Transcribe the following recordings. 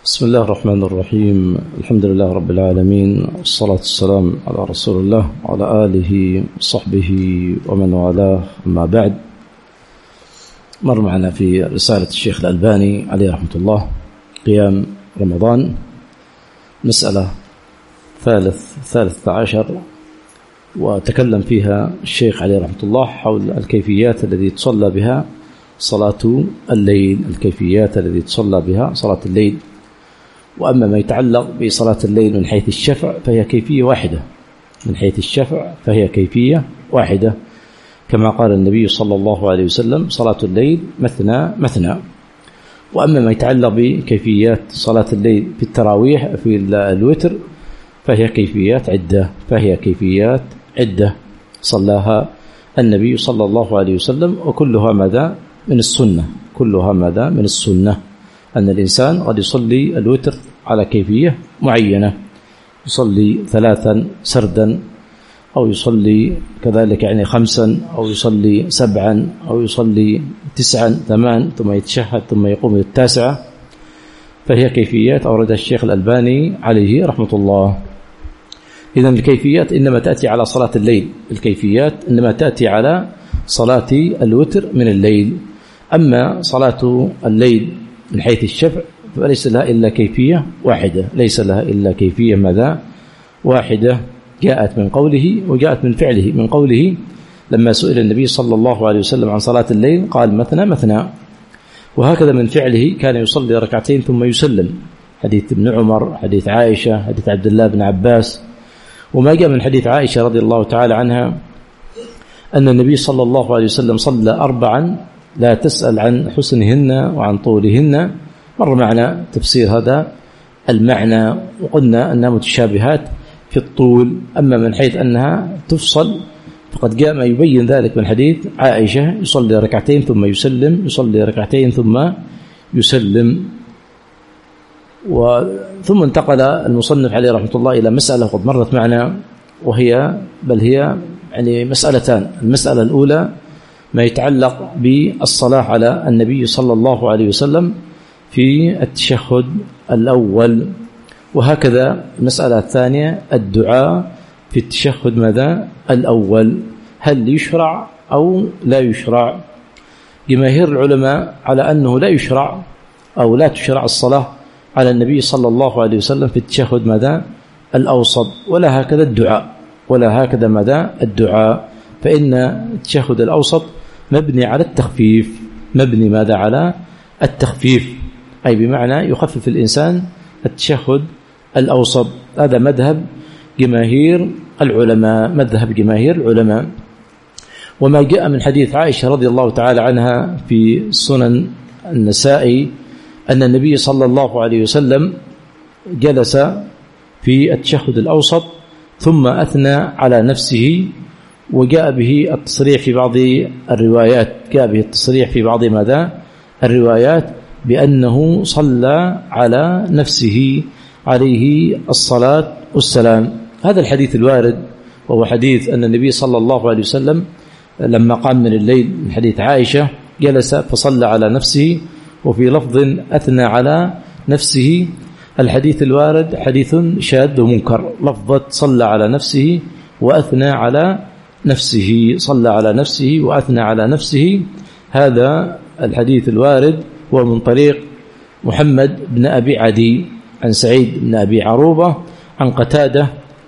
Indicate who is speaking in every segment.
Speaker 1: بسم الله الرحمن الرحيم. الحمد لله رب العالمين، والصلاة والسلام على رسول الله وعلى آله وصحبه ومن والاه. أما بعد، مر معنا في رسالة الشيخ الألباني عليه رحمة الله قيام رمضان، مسألة 13 وتكلم فيها الشيخ عليه رحمة الله حول الكيفيات التي تصلى بها صلاة الليل، الكيفيات التي تصلى بها صلاة الليل. وأما ما يتعلق بصلاة الليل من حيث الشفع فهي كيفية واحدة، من حيث الشفع فهي كيفية واحدة، كما قال النبي صلى الله عليه وسلم: صلاة الليل مثنى مثنى. وأما ما يتعلق بكيفيات صلاة الليل في التراويح في الوتر فهي كيفيات عدة صلاها النبي صلى الله عليه وسلم، وكلها ماذا؟ من السنة، كلها ماذا؟ من السنة. أن الإنسان قد يصلي الوتر على كيفية معينة، يصلي 3 سردا، أو يصلي كذلك 5، أو يصلي 7، أو يصلي 9 8 ثم يتشهد ثم يقوم لل9. فهي كيفيات أوردها الشيخ الألباني عليه رحمة الله. إذن الكيفيات إنما تأتي على صلاة الليل، الكيفيات إنما تأتي على صلاة الوتر من الليل. أما صلاة الليل من حيث الشفع فليس لها إلا كيفية واحدة، ليس لها إلا كيفية ماذا؟ واحدة، جاءت من قوله وجاءت من فعله. من قوله لما سئل النبي صلى الله عليه وسلم عن صلاة الليل قال: مثنى مثنى. وهكذا من فعله كان يصلي 2 ثم يسلم، حديث ابن عمر، حديث عائشة، حديث عبد الله بن عباس. وما جاء من حديث عائشة رضي الله تعالى عنها أن النبي صلى الله عليه وسلم صلى 4 لا تسأل عن حسنهن وعن طولهن. مر معنا تفسير هذا المعنى، وقلنا أنها متشابهات في الطول. أما من حيث أنها تفصل فقد جاء ما يبين ذلك من حديث عائشة: يصلي 2 ثم يسلم، يصلي 2 ثم يسلم. ثم انتقل المصنف عليه رحمة الله إلى مسألة قد مرت معنا، وهي هي مسألتان. المسألة الأولى ما يتعلق بالصلاة على النبي صلى الله عليه وسلم في التشهد الأول، وهكذا المسألة الثانية الدعاء في التشهد ماذا؟ الأول، هل يشرع أو لا يشرع؟ جماهير العلماء على أنه لا يشرع أو لا تشرع الصلاة على النبي صلى الله عليه وسلم في التشهد ماذا؟ الأوسط، ولا هكذا الدعاء، ولا هكذا ماذا؟ الدعاء. فإن التشهد الأوسط مبني على التخفيف، مبني ماذا؟ على التخفيف، أي بمعنى يخفف الإنسان التشهد الأوسط. هذا مذهب جماهير العلماء، مذهب جماهير العلماء. وما جاء من حديث عائشة رضي الله تعالى عنها في سنن النسائي أن النبي صلى الله عليه وسلم جلس في التشهد الأوسط ثم أثنى على نفسه، وجاء به التصريح في بعض الروايات، جاء به التصريح في بعض ماذا؟ الروايات بأنه صلى على نفسه عليه الصلاة والسلام. هذا الحديث الوارد، وهو حديث أن النبي صلى الله عليه وسلم لما قام من الليل من حديث عائشة جلس فصلى على نفسه، وفي لفظ أثنى على نفسه. الحديث الوارد حديث شاذ ومنكر، لفظة صلى على نفسه وأثنى على نفسه، صلى على نفسه وأثنى على نفسه. هذا الحديث الوارد هو من طريق محمد بن أبي عدي عن سعيد بن أبي عروبة عن قتادة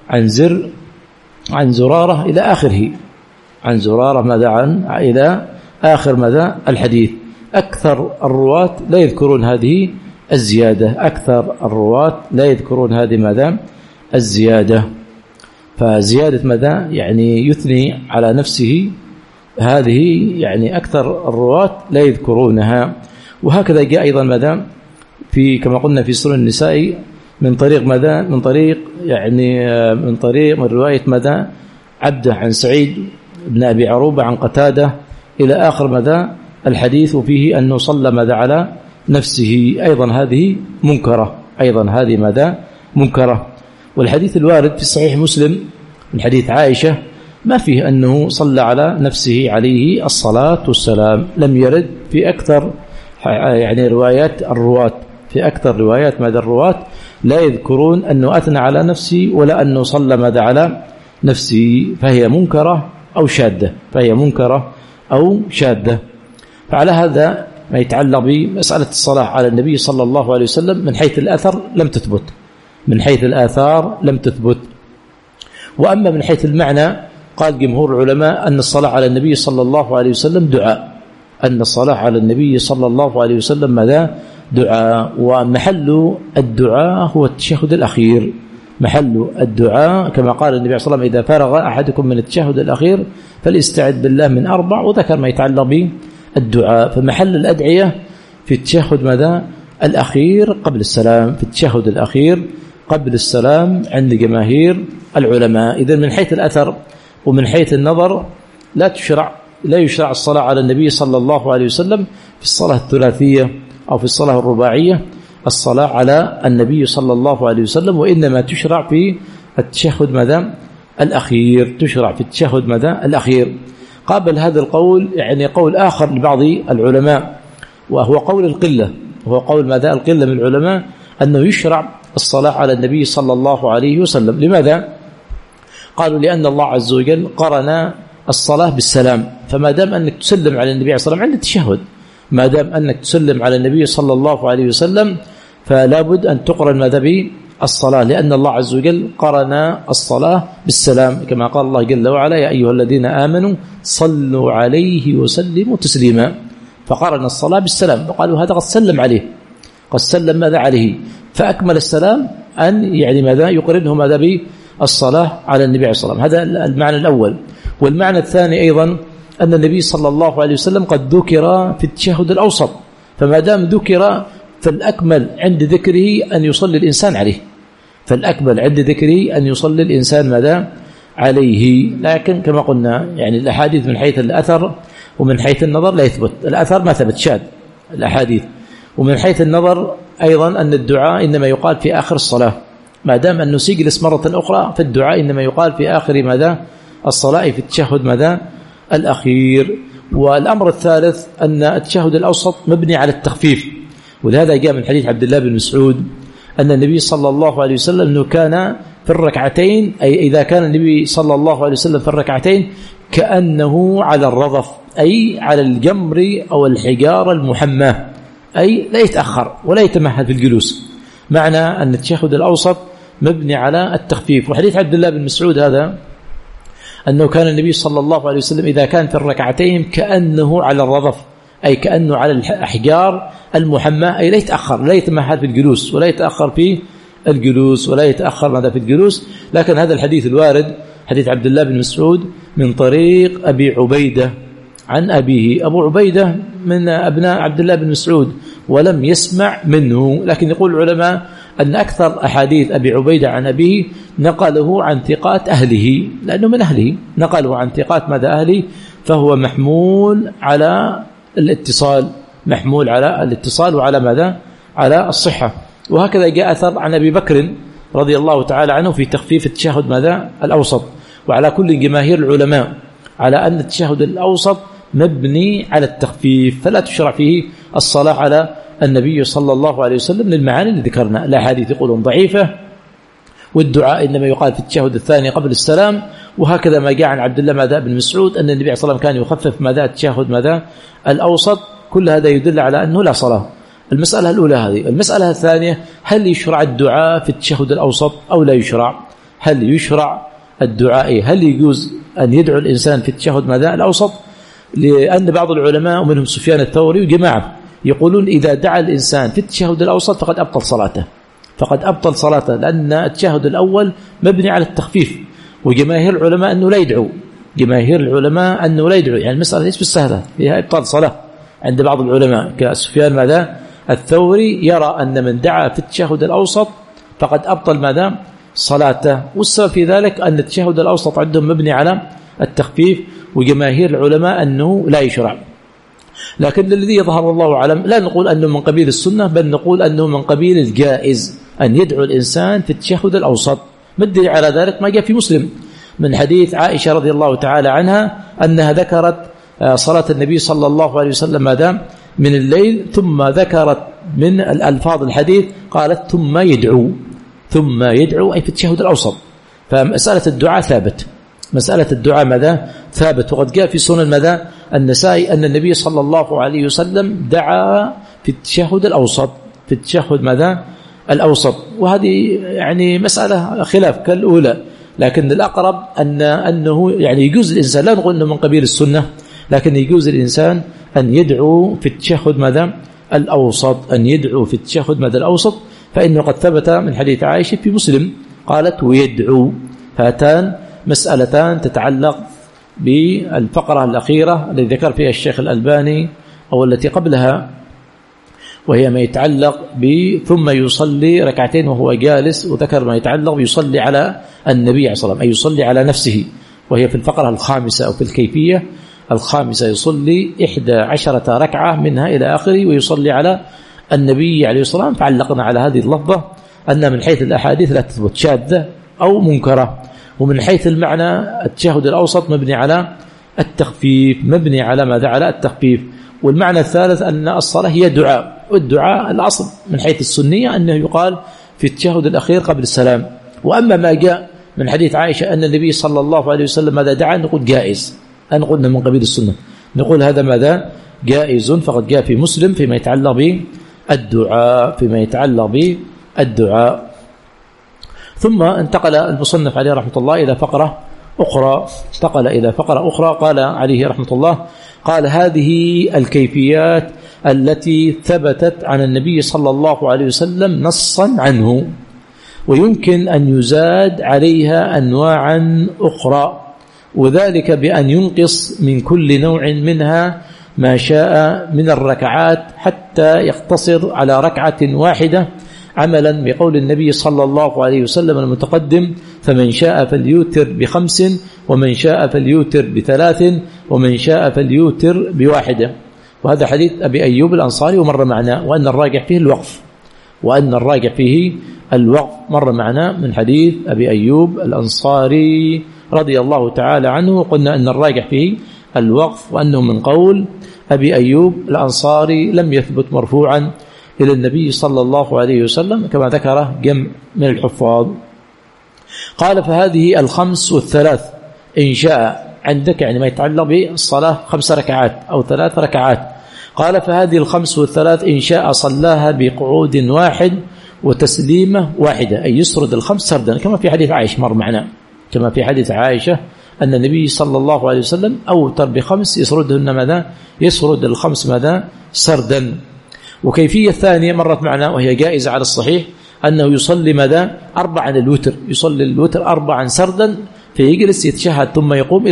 Speaker 1: عن زرارة إلى آخره، عن زرارة ماذا؟ إلى آخر ماذا؟ الحديث. أكثر الرواة لا يذكرون هذه الزيادة، أكثر الرواة لا يذكرون هذه ماذا؟ الزيادة. فزيادة ماذا؟ يثني على نفسه، هذه أكثر الرواة لا يذكرونها. وهكذا جاء أيضا ماذا؟ في كما قلنا في سنن النسائي من طريق ماذا؟ من طريق من رواية ماذا؟ عبده عن سعيد بن أبي عروبة عن قتادة إلى آخر ماذا؟ الحديث، وفيه أنه صلى ماذا؟ على نفسه. أيضا هذه منكرة، أيضا هذه ماذا؟ منكرة. والحديث الوارد في صحيح مسلم من حديث عائشة ما فيه أنه صلى على نفسه عليه الصلاة والسلام، لم يرد في أكثر روايات الرواة. في أكثر روايات ماذا الرواة لا يذكرون أنه أثنى على نفسه ولا أنه صلى ماذا على نفسه، فهي منكرة أو شاذة، فهي منكرة أو شاذة. فعلى هذا ما يتعلق بمسألة الصلاة على النبي صلى الله عليه وسلم من حيث الأثر لم تثبت، من حيث الآثار لم تثبت. وأما من حيث المعنى قال جمهور العلماء أن الصلاة على النبي صلى الله عليه وسلم دعاء، أن الصلاة على النبي صلى الله عليه وسلم ماذا؟ دعاء، ومحل الدعاء هو التشهد الأخير، محل الدعاء كما قال النبي صلى الله عليه وسلم إذا فرغ أحدكم من التشهد الأخير فليستعذ بالله من 4، وذكر ما يتعلق بالدعاء. فمحل الأدعية في التشهد ماذا؟ الأخير قبل السلام، في التشهد الأخير قبل السلام عند جماهير العلماء. إذن من حيث الأثر ومن حيث النظر لا يشرع الصلاة على النبي صلى الله عليه وسلم في الصلاة الثلاثية أو في الصلاة الرباعية الصلاة على النبي صلى الله عليه وسلم، وإنما تشرع في التشهد ماذا؟ الأخير، تشرع في التشهد ماذا؟ الأخير. قابل هذا القول يعني قول آخر لبعض العلماء، وهو قول القلة، وهو قول ماذا؟ القلة من العلماء، أنه يشرع الصلاة على النبي صلى الله عليه وسلم. لماذا؟ قالوا لأن الله عز وجل قرن الصلاة بالسلام، فما دام أنك تسلم على النبي صلى الله عليه وسلم عند التشهد، ما دام أنك تسلم على النبي صلى الله عليه وسلم فلا بد أن تقرن ماذا بالصلاة، لأن الله عز وجل قرن الصلاة بالسلام كما قال الله جل وعلا يا أيها الذين آمنوا صلوا عليه وسلموا تسليما، فقرن الصلاة بالسلام، وقالوا هذا قد سلم عليه، قد سلم ماذا عليه، فأكمل السلام أن يعني ماذا؟ يقرنه ماذا بالصلاة على النبي صلى الله عليه وسلم. هذا المعنى الأول. والمعنى الثاني أيضا أن النبي صلى الله عليه وسلم قد ذكر في التشهد الأوسط، فما دام ذكر فالأكمل عند ذكره أن يصلي الإنسان عليه، فالأكمل عند ذكره أن يصلي الإنسان ماذا؟ عليه. لكن كما قلنا يعني الأحاديث من حيث الأثر ومن حيث النظر لا يثبت، الأثر ما ثبت، شاذ الأحاديث. ومن حيث النظر أيضا أن الدعاء إنما يقال في آخر الصلاة، ما دام أنه سيجلس مرة أخرى فالدعاء إنما يقال في آخر ماذا؟ الصلاة، في التشهد ماذا؟ الأخير. والأمر الثالث أن التشهد الأوسط مبني على التخفيف، ولهذا جاء من حديث عبد الله بن مسعود أن النبي صلى الله عليه وسلم أنه كان في الركعتين، أي إذا كان النبي صلى الله عليه وسلم في الركعتين كأنه على الرضف، أي على الجمر أو الحجارة المحماة، أي لا يتأخر ولا يتمهل في الجلوس، معنى أن التشهد الأوسط مبني على التخفيف. وحديث عبد الله بن مسعود هذا أنه كان النبي صلى الله عليه وسلم إذا كان في الركعتين كأنه على الرضف، أي كأنه على الأحجار المحماة، أي لا يتأخر، لا يتمهل في الجلوس ولا يتأخر في الجلوس ولا يتأخر ماذا في الجلوس. لكن هذا الحديث الوارد حديث عبد الله بن مسعود من طريق أبي عبيدة عن أبيه، أبو عبيدة من أبناء عبد الله بن مسعود ولم يسمع منه، لكن يقول العلماء أن أكثر أحاديث أبي عبيدة عن أبيه نقله عن ثقات أهله، لأنه من أهله، نقله عن ثقات ماذا أهله، فهو محمول على الاتصال، محمول على الاتصال وعلى ماذا؟ على الصحة. وهكذا جاء أثر عن أبي بكر رضي الله تعالى عنه في تخفيف التشهد ماذا؟ الأوسط. وعلى كل جماهير العلماء على أن التشهد الأوسط مبني على التخفيف، فلا تشرع فيه الصلاة على النبي صلى الله عليه وسلم للمعاني اللي ذكرنا. الأحاديث يقولون ضعيفة، والدعاء إنما يقال في التشهد الثاني قبل السلام. وهكذا ما جاء عن عبد الله ماذا بن مسعود أن النبي صلى الله عليه وسلم كان يخفف ماذا؟ التشهد ماذا؟ الأوسط. كل هذا يدل على أنه لا صلاة. المسألة الأولى هذه. المسألة الثانية، هل يشرع الدعاء في التشهد الأوسط أو لا يشرع؟ هل يشرع الدعاء؟ هل يجوز أن يدعو الإنسان في التشهد ماذا؟ الأوسط؟ لأن بعض العلماء ومنهم سفيان الثوري وجماعة يقولون إذا دعا الإنسان في التشهد الأوسط فقد أبطل صلاته، فقد أبطل صلاته، لأن التشهد الأول مبني على التخفيف. وجماهير العلماء أنه لا يدعو، جماهير العلماء أنه لا يدعو، يعني المسألة ليس بالسهلة، فيها إبطال صلاة عند بعض العلماء كسفيان ماذا؟ الثوري يرى أن من دعا في التشهد الأوسط فقد أبطل ماذا؟ صلاته. والسبب في ذلك أن التشهد الأوسط عندهم مبني على التخفيف، وجماهير العلماء أنه لا يشرع. لكن الذي يظهر الله أعلم لا نقول أنه من قبيل السنة، بل نقول أنه من قبيل الجائز أن يدعو الإنسان في التشهد الأوسط. مدل على ذلك ما جاء في مسلم من حديث عائشة رضي الله تعالى عنها أنها ذكرت صلاة النبي صلى الله عليه وسلم ماذا؟ من الليل، ثم ذكرت من الألفاظ الحديث قالت ثم يدعو أي في التشهد الأوسط. فمسألة الدعاء ثابت، مسألة الدعاء ماذا ثابت. وقد جاء في سنن ماذا النسائي أن النبي صلى الله عليه وسلم دعا في التشهد الأوسط، في التشهد ماذا الأوسط. وهذه يعني مسألة خلاف كالأولى، لكن الأقرب أنه يعني يجوز الإنسان، لا نقول أنه من قبيل السنة، لكن يجوز الإنسان أن يدعو في التشهد ماذا الأوسط، أن يدعو في التشهد ماذا الأوسط، فإنه قد ثبت من حديث عائشة في مسلم قالت ويدعو. فهاتان مسألتان تتعلق بالفقرة الأخيرة التي ذكر فيها الشيخ الألباني أو التي قبلها، وهي ما يتعلق ثم يصلي ركعتين وهو جالس، وذكر ما يتعلق بيصلي على النبي عليه الصلاة والسلام أي يصلي على نفسه، وهي في الفقرة الخامسة أو في الكيفية الخامسة، يصلي 11 ركعة منها إلى آخره ويصلي على النبي عليه الصلاة والسلام. فعلقنا على هذه اللفظة أن من حيث الأحاديث لا تثبت شاذة أو منكرة، ومن حيث المعنى التشهد الأوسط مبني على التخفيف، مبني على ماذا على التخفيف. والمعنى الثالث أن الصلاة هي دعاء، والدعاء الأصل من حيث السنية أنه يقال في التشهد الأخير قبل السلام. وأما ما جاء من حديث عائشة أن النبي صلى الله عليه وسلم ماذا دعا نقول جائز، أن قلنا من قبيل السنة نقول هذا ماذا جائز، فقد جاء في مسلم فيما يتعلق بالدعاء، فيما يتعلق بالدعاء. ثم انتقل المصنف عليه رحمة الله إلى فقرة أخرى، قال عليه رحمة الله قال هذه الكيفيات التي ثبتت عن النبي صلى الله عليه وسلم نصا عنه، ويمكن أن يزاد عليها أنواعا أخرى، وذلك بأن ينقص من كل نوع منها ما شاء من الركعات حتى يقتصر على ركعة واحدة، عملا بقول النبي صلى الله عليه وسلم المتقدم فمن شاء فليوتر ب5 ومن شاء فليوتر ب3 ومن شاء فليوتر ب1. وهذا حديث أبي أيوب الأنصاري ومر معنا، وأن الراجح فيه الوقف مر معنا من حديث أبي أيوب الأنصاري رضي الله تعالى عنه، وقلنا أن الراجح فيه الوقف، وأنه من قول أبي أيوب الأنصاري لم يثبت مرفوعا إلى النبي صلى الله عليه وسلم كما ذكره جمع من الحفاظ. قال فهذه 5 والثلاث إن شاء، عندك يعني ما يتعلق بالصلاة 5 ركعات أو 3 ركعات، قال فهذه 5 والثلاث إن شاء صلاها بقعود واحد وتسليمة واحدة، أي يسرد 5 سردا، كما في حديث عائشة مر معنا، كما في حديث عائشة أن النبي صلى الله عليه وسلم أوتر ب5 يسردهن ماذا يسرد 5 ماذا سردا. وكيفية ثانية مرت معنا وهي جائزة على الصحيح، أنه يصلي ماذا 4 الوتر، يصلي الوتر 4 سردا، فيجلس يتشهد ثم يقوم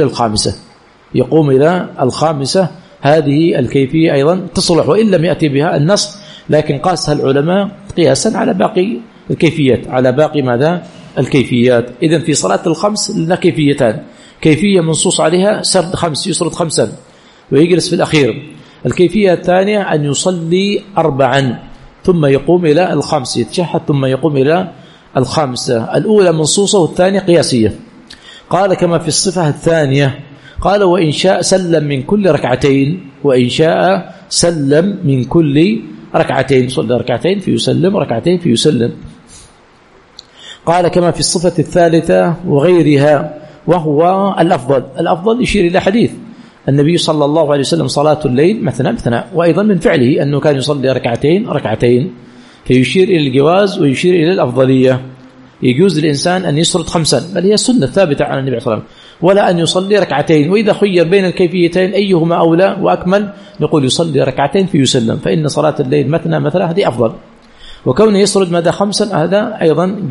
Speaker 1: إلى الخامسة. هذه الكيفية أيضا تصلح وإن لم يأتي بها النص، لكن قاسها العلماء قياسا على باقي الكيفيات، على باقي ماذا الكيفيات. إذن في صلاة 5 لنا كيفيتان، كيفية منصوص عليها سرد 5 يسرد 5 ويجلس في الأخير. الكيفية الثانية أن يصلي 4 ثم يقوم إلى الخامس، يتشهد ثم يقوم إلى الخامسة. الأولى منصوصة والثانية قياسية. قال كما في الصفة الثانية، قال وإن شاء سلم من كل ركعتين، وإن شاء سلم من كل ركعتين، صلى ركعتين فيسلم ركعتين فيسلم. قال كما في الصفة الثالثة وغيرها، وهو الأفضل يشير إلى حديث النبي صلى الله عليه وسلم صلاة الليل مثنى، وأيضا من فعله أنه كان يصلي ركعتين، فيشير إلى الجواز ويشير إلى الأفضلية. يجوز الإنسان أن يسرد 5، بل هي سنة ثابتة عن النبي صلى الله عليه وسلم، ولا أن يصلي ركعتين. وإذا خير بين الكيفيتين أيهما أولى وأكمل نقول يصلي ركعتين فيسلم، فإن صلاة الليل مثنى هذه أفضل. وكونه يسرد مدى 5 هذا أيضا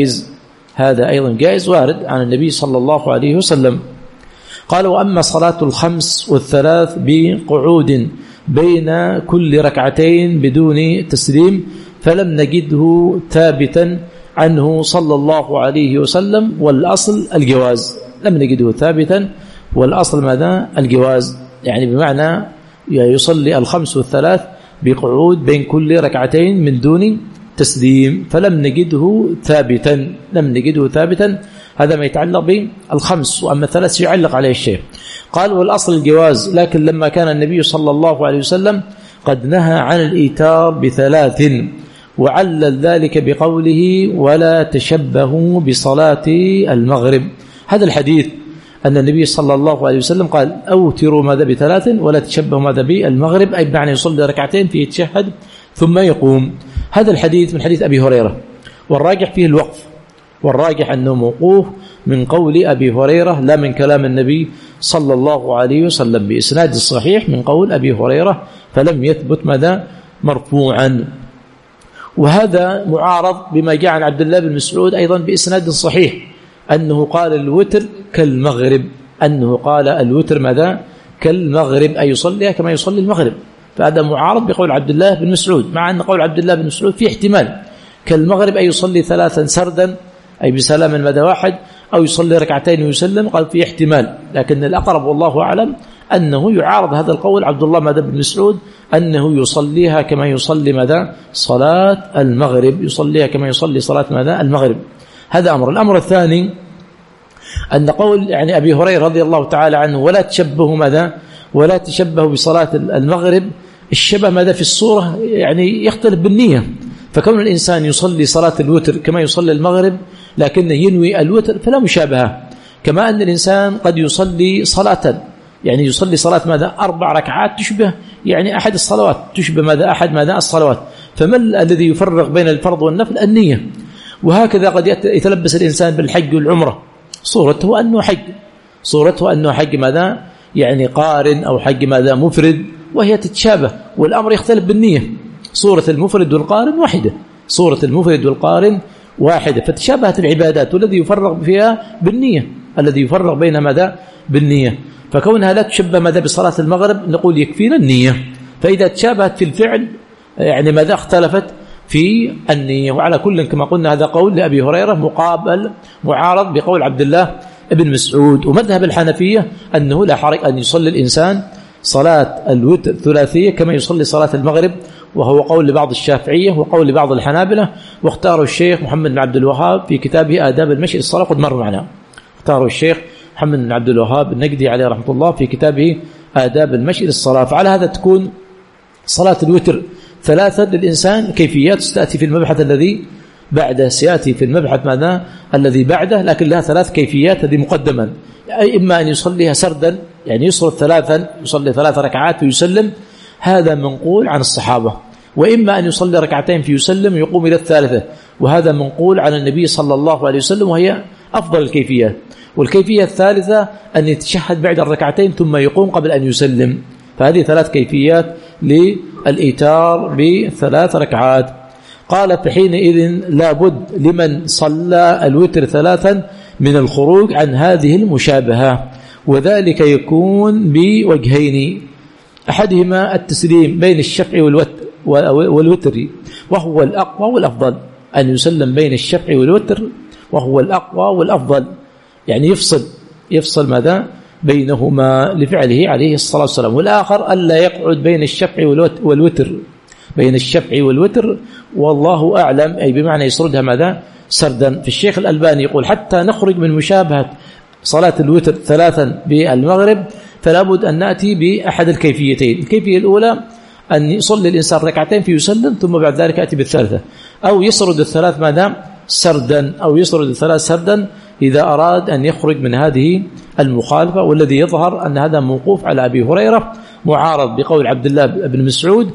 Speaker 1: جائز، وارد عن النبي صلى الله عليه وسلم. قال وأما صلاة 5 والثلاث بقعود بين كل ركعتين بدون تسليم فلم نجده ثابتا عنه صلى الله عليه وسلم، والأصل الجواز. لم نجده ثابتا والأصل ماذا الجواز، يعني بمعنى يصلي 5 والثلاث بقعود بين كل ركعتين من دون تسليم، فلم نجده ثابتا. هذا ما يتعلق بال5. وأما الثلاث يعلق عليه الشيء. قال والأصل الجواز، لكن لما كان النبي صلى الله عليه وسلم قد نهى عن الإيتار بثلاث، وعلل ذلك بقوله ولا تشبهوا بصلاة المغرب. هذا الحديث أن النبي صلى الله عليه وسلم قال أوتروا ماذا بثلاث ولا تشبهوا ماذا بالمغرب، أي بمعنى يصلي ركعتين في يتشهد ثم يقوم. هذا الحديث من حديث أبي هريرة، والراجح فيه الوقف، والراجح أنه موقوف من قول أبي هريرة لا من كلام النبي صلى الله عليه وسلم، بإسناد الصحيح من قول أبي هريرة، فلم يثبت ماذا مرفوعا. وهذا معارض بما جاء عن عبد الله بن مسعود أيضا بإسناد صحيح أنه قال الوتر كالمغرب، أنه قال الوتر ماذا كالمغرب، أي يصليها كما يصلي المغرب. فهذا معارض بقول عبد الله بن مسعود، مع أن قول عبد الله بن مسعود فيه احتمال كالمغرب أي يصلي ثلاثا سردا أي بسلام مدى واحد، أو يصلي ركعتين ويسلم، قال فيه احتمال. لكن الأقرب والله أعلم أنه يعارض هذا القول عبد الله ماذا بن مسعود، أنه يصليها كما يصلي ماذا صلاة المغرب، يصليها كما يصلي صلاة ماذا المغرب. هذا أمر. الأمر الثاني أن قول يعني أبي هريرة رضي الله تعالى عنه ولا تشبهوا ماذا ولا تشبهوا بصلاة المغرب، الشبه ماذا في الصورة يعني يختلف بالنية. فكون الإنسان يصلي صلاة الوتر كما يصلي المغرب لكنه ينوي الوتر فلا مشابهة. كما أن الإنسان قد يصلي صلاة يعني يصلي صلاة ماذا 4 ركعات تشبه يعني أحد الصلوات، تشبه ماذا أحد ماذا الصلوات. فما الذي يفرق بين الفرض والنفل؟ النية. وهكذا قد يتلبس الإنسان بالحج والعمرة، صورته أنه حج، صورته أنه حج ماذا يعني قارن أو حج ماذا مفرد، وهي تتشابه، والأمر يختلف بالنية. صورة المفرد والقارن واحدة، صورة المفرد والقارن واحدة، فتشابهت العبادات، والذي يفرق فيها بالنية، الذي يفرق بين ماذا بالنية. فكونها لا تشبه ماذا بصلاة المغرب نقول يكفينا النية. فإذا تشابهت في الفعل يعني ماذا اختلفت في النية. وعلى كل كما قلنا هذا قول لأبي هريرة مقابل معارض بقول عبد الله ابن مسعود. ومذهب الحنفية أنه لا حرج أن يصلي الإنسان صلاة الوتر ثلاثية كما يصلي صلاة المغرب، وهو قول لبعض الشافعية وقول لبعض الحنابلة. واختاره الشيخ محمد بن عبد الوهاب في كتابه آداب المشي للصلاة، قد مر معنا، اختاره الشيخ محمد بن عبد الوهاب النجدي عليه رحمة الله في كتابه آداب المشي للصلاة. فعلى هذا تكون صلاة الوتر ثلاثة للإنسان، كيفيات ستأتي في المبحث الذي بعده، سيأتي في المبحث ماذا الذي بعده، لكن لها 3 كيفيات هذه مقدما. أي إما أن يصليها سردا يعني يسرد ثلاثا، يصلي 3 ركعات ويسلم، هذا منقول عن الصحابة. وإما أن يصلي ركعتين فيسلم يقوم إلى الثالثة، وهذا منقول عن النبي صلى الله عليه وسلم، وهي أفضل الكيفيات. والكيفية الثالثة أن يتشهد بعد الركعتين ثم يقوم قبل أن يسلم. فهذه 3 كيفيات للإيتار ب3 ركعات. قال فحينئذ لابد لمن صلى الوتر 3 من الخروج عن هذه المشابهة، وذلك يكون بوجهين: أحدهما التسليم بين الشفع والوتر، وهو الأقوى والأفضل، أن يسلم بين الشفع والوتر وهو الأقوى والأفضل، يعني يفصل ماذا بينهما لفعله عليه الصلاة والسلام. والآخر ألا يقعد بين الشفع والوتر، بين الشفع والوتر، والله أعلم، أي بمعنى يسردها ماذا سردا. في الشيخ الألباني يقول حتى نخرج من مشابهة صلاة الوتر 3 بالمغرب فلا بد أن نأتي بأحد الكيفيتين. الكيفية الأولى أن يصلي الإنسان ركعتين فيسلم ثم بعد ذلك يأتي بالثالثة، أو يسرد الثلاث ماذا سردا، أو يسرد الثلاث سردا إذا أراد أن يخرج من هذه المخالفة. والذي يظهر أن هذا موقوف على أبي هريرة معارض بقول عبد الله بن مسعود.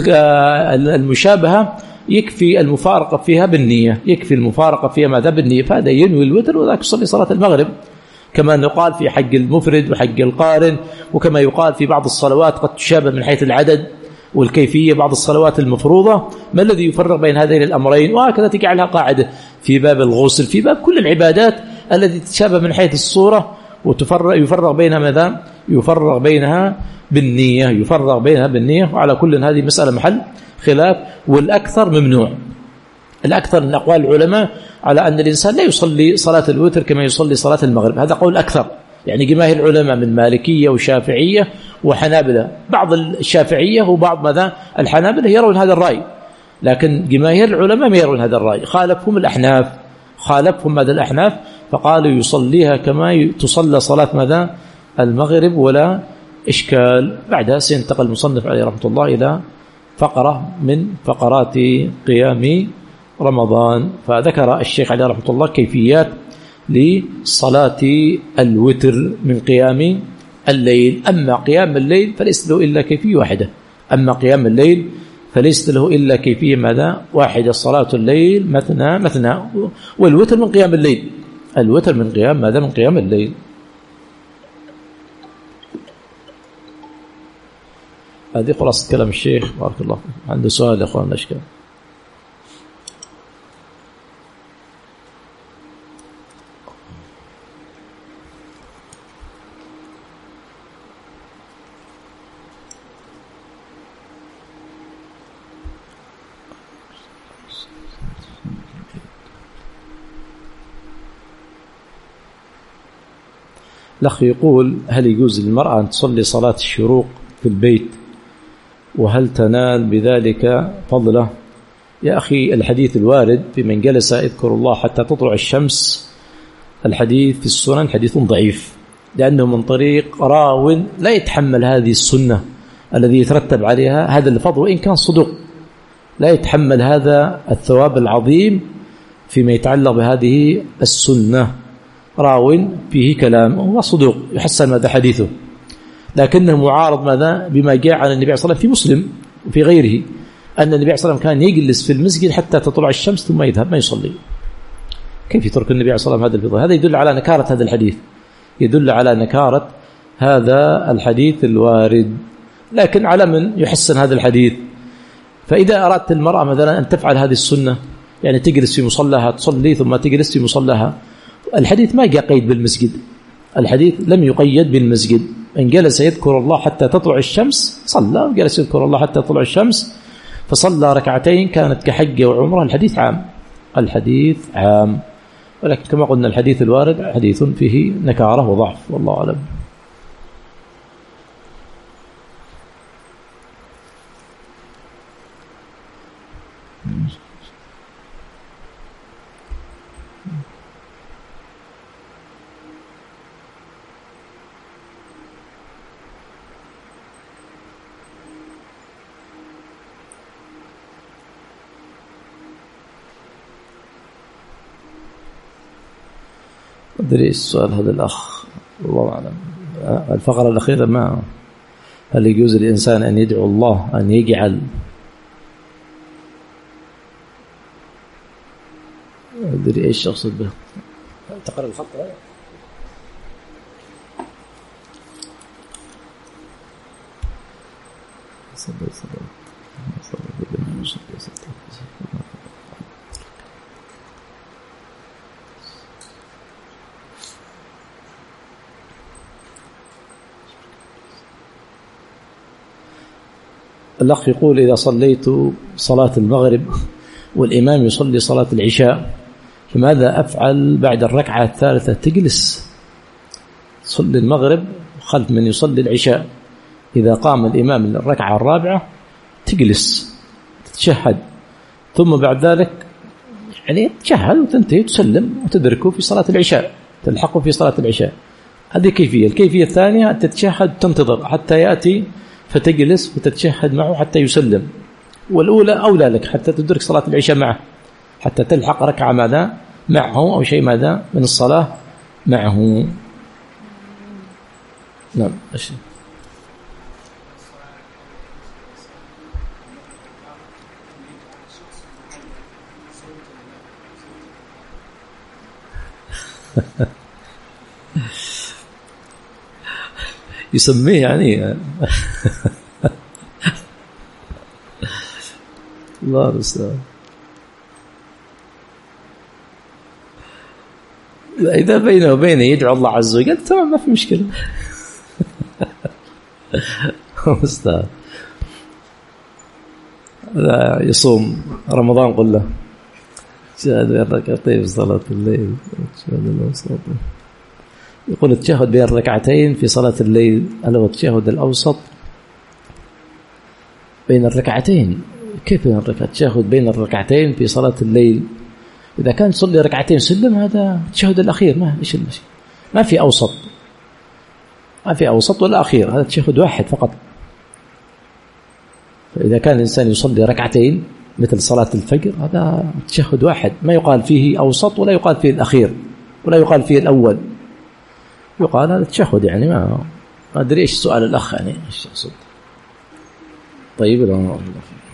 Speaker 1: والمشابهة يكفي المفارقة فيها بالنية، يكفي المفارقة فيها ماذا بالنية، فهذا ينوي الوتر وذاك يصلي صلاة المغرب، كما يقال في حق المفرد وحق القارن، وكما يقال في بعض الصلوات قد تشابه من حيث العدد والكيفية بعض الصلوات المفروضة. ما الذي يفرق بين هذين الأمرين؟ وهكذا تجعلها قاعدة في باب الغسل، في باب كل العبادات التي تشابه من حيث الصورة يفرق بينها ماذا؟ يفرق بينها بالنية، يفرق بينها بالنية. وعلى كل هذه مسألة محل خلاف، والأكثر ممنوع. الأكثر من أقوال العلماء على أن الإنسان لا يصلي صلاة الوتر كما يصلي صلاة المغرب، هذا قول أكثر، يعني جماهير العلماء من مالكية وشافعية وحنابلة. بعض الشافعية وبعض ماذا الحنابلة يرون هذا الرأي، لكن جماهير العلماء ما يرون هذا الرأي، خالفهم الأحناف، خالفهم ماذا الأحناف، فقالوا يصليها كما تصلى صلاة ماذا المغرب ولا إشكال. بعدها سينتقل المصنف عليه رحمة الله إلى فقرة من فقرات قيام رمضان. فذكر الشيخ عليه رحمة الله كيفيات لصلاة الوتر من قيام الليل. أما قيام الليل فليس له إلا كيفية واحدة، أما قيام الليل فليس له إلا كيفية ماذا؟ واحدة، صلاة الليل مثنى مثنى، والوتر من قيام الليل، الوتر من قيام ماذا؟ من قيام الليل. هذه خلاصة كلام الشيخ بارك الله. عنده سؤال يا أخوان الأشكال؟ الأخ يقول: هل يجوز للمرأة أن تصلي صلاة الشروق في البيت، وهل تنال بذلك فضله؟ يا أخي الحديث الوارد في من جلس يذكر الله حتى تطلع الشمس، الحديث في السنن حديث ضعيف، لأنه من طريق راو لا يتحمل هذه السنة الذي يترتب عليها هذا الفضل، وإن كان صدوق لا يتحمل هذا الثواب العظيم فيما يتعلق بهذه السنة. راو فيه كلام وهو صدوق يحسن ماذا حديثه، لكنه معارض ماذا؟ بما جاء عن النبي صلى الله عليه وسلم في مسلم وفي غيره أن النبي صلى الله عليه وسلم كان يجلس في المسجد حتى تطلع الشمس ثم يذهب ما يصلي. كيف يترك النبي صلى الله عليه وسلم هذا الفضل؟ هذا يدل على نكارة هذا الحديث، يدل على نكارة هذا الحديث الوارد. لكن على من يحسن هذا الحديث، فإذا أردت المرأة مثلا أن تفعل هذه السنة، يعني تجلس في مصلاها تصلي ثم تجلس في مصلاها، الحديث ما جاء قيد بالمسجد، الحديث لم يقيد بالمسجد. إن جلس يذكر الله حتى تطلع الشمس صلى، وجلس يذكر الله حتى تطلع الشمس فصلى ركعتين كانت كحجة وعمرة. الحديث عام، الحديث عام، ولكن كما قلنا الحديث الوارد حديث فيه نكارة وضعف، والله أعلم. أدري السؤال هذا الأخ، الله أعلم. الفقرة الأخيرة ما هل يجوز الإنسان أن يدعو الله أن يجعل، أدري إيش أقصد به، تقرأ الخط هذا. الأخ يقول: إذا صليت صلاة المغرب والإمام يصلي صلاة العشاء فماذا أفعل بعد الركعة الثالثة؟ تجلس تصلي المغرب خلف من يصلي العشاء، إذا قام الإمام للركعة الرابعة تجلس تتشهد، ثم بعد ذلك يعني تشهد وتنتهي تسلم وتدركه في صلاة العشاء، تلحقه في صلاة العشاء. هذه كيفية. الكيفية الثانية تتشهد تنتظر حتى يأتي فتجلس وتتشهد معه حتى يسلم، والأولى أولى لك حتى تدرك صلاة العشاء معه، حتى تلحق ركعة ماذا معه أو شيء ماذا من الصلاة معه. نعم. يسميه يعني الله المستعان. إذا بينه وبينه يدعو الله عز وجل تمام، ما في مشكلة. مستعان. لا يصوم رمضان قل له شاهد بين ركعتين في صلاة الليل، يقول التشهد بين الركعتين في صلاة الليل، ألا هو التشهد الأوسط بين الركعتين؟ كيف بين الركعتين؟ التشهد بين الركعتين في صلاة الليل إذا كان تصلي ركعتين سلم هذا التشهد الأخير، ما إيش المشي، ما في أوسط، ما في أوسط ولا أخير، هذا التشهد واحد فقط. فإذا كان الإنسان يصلي ركعتين مثل صلاة الفجر هذا تشهد واحد، ما يقال فيه أوسط ولا يقال فيه الأخير ولا يقال فيه الأول، يقال هذا تشهد. يعني ما أدري إيش سؤال الأخ، يعني إيش يقصد. طيب.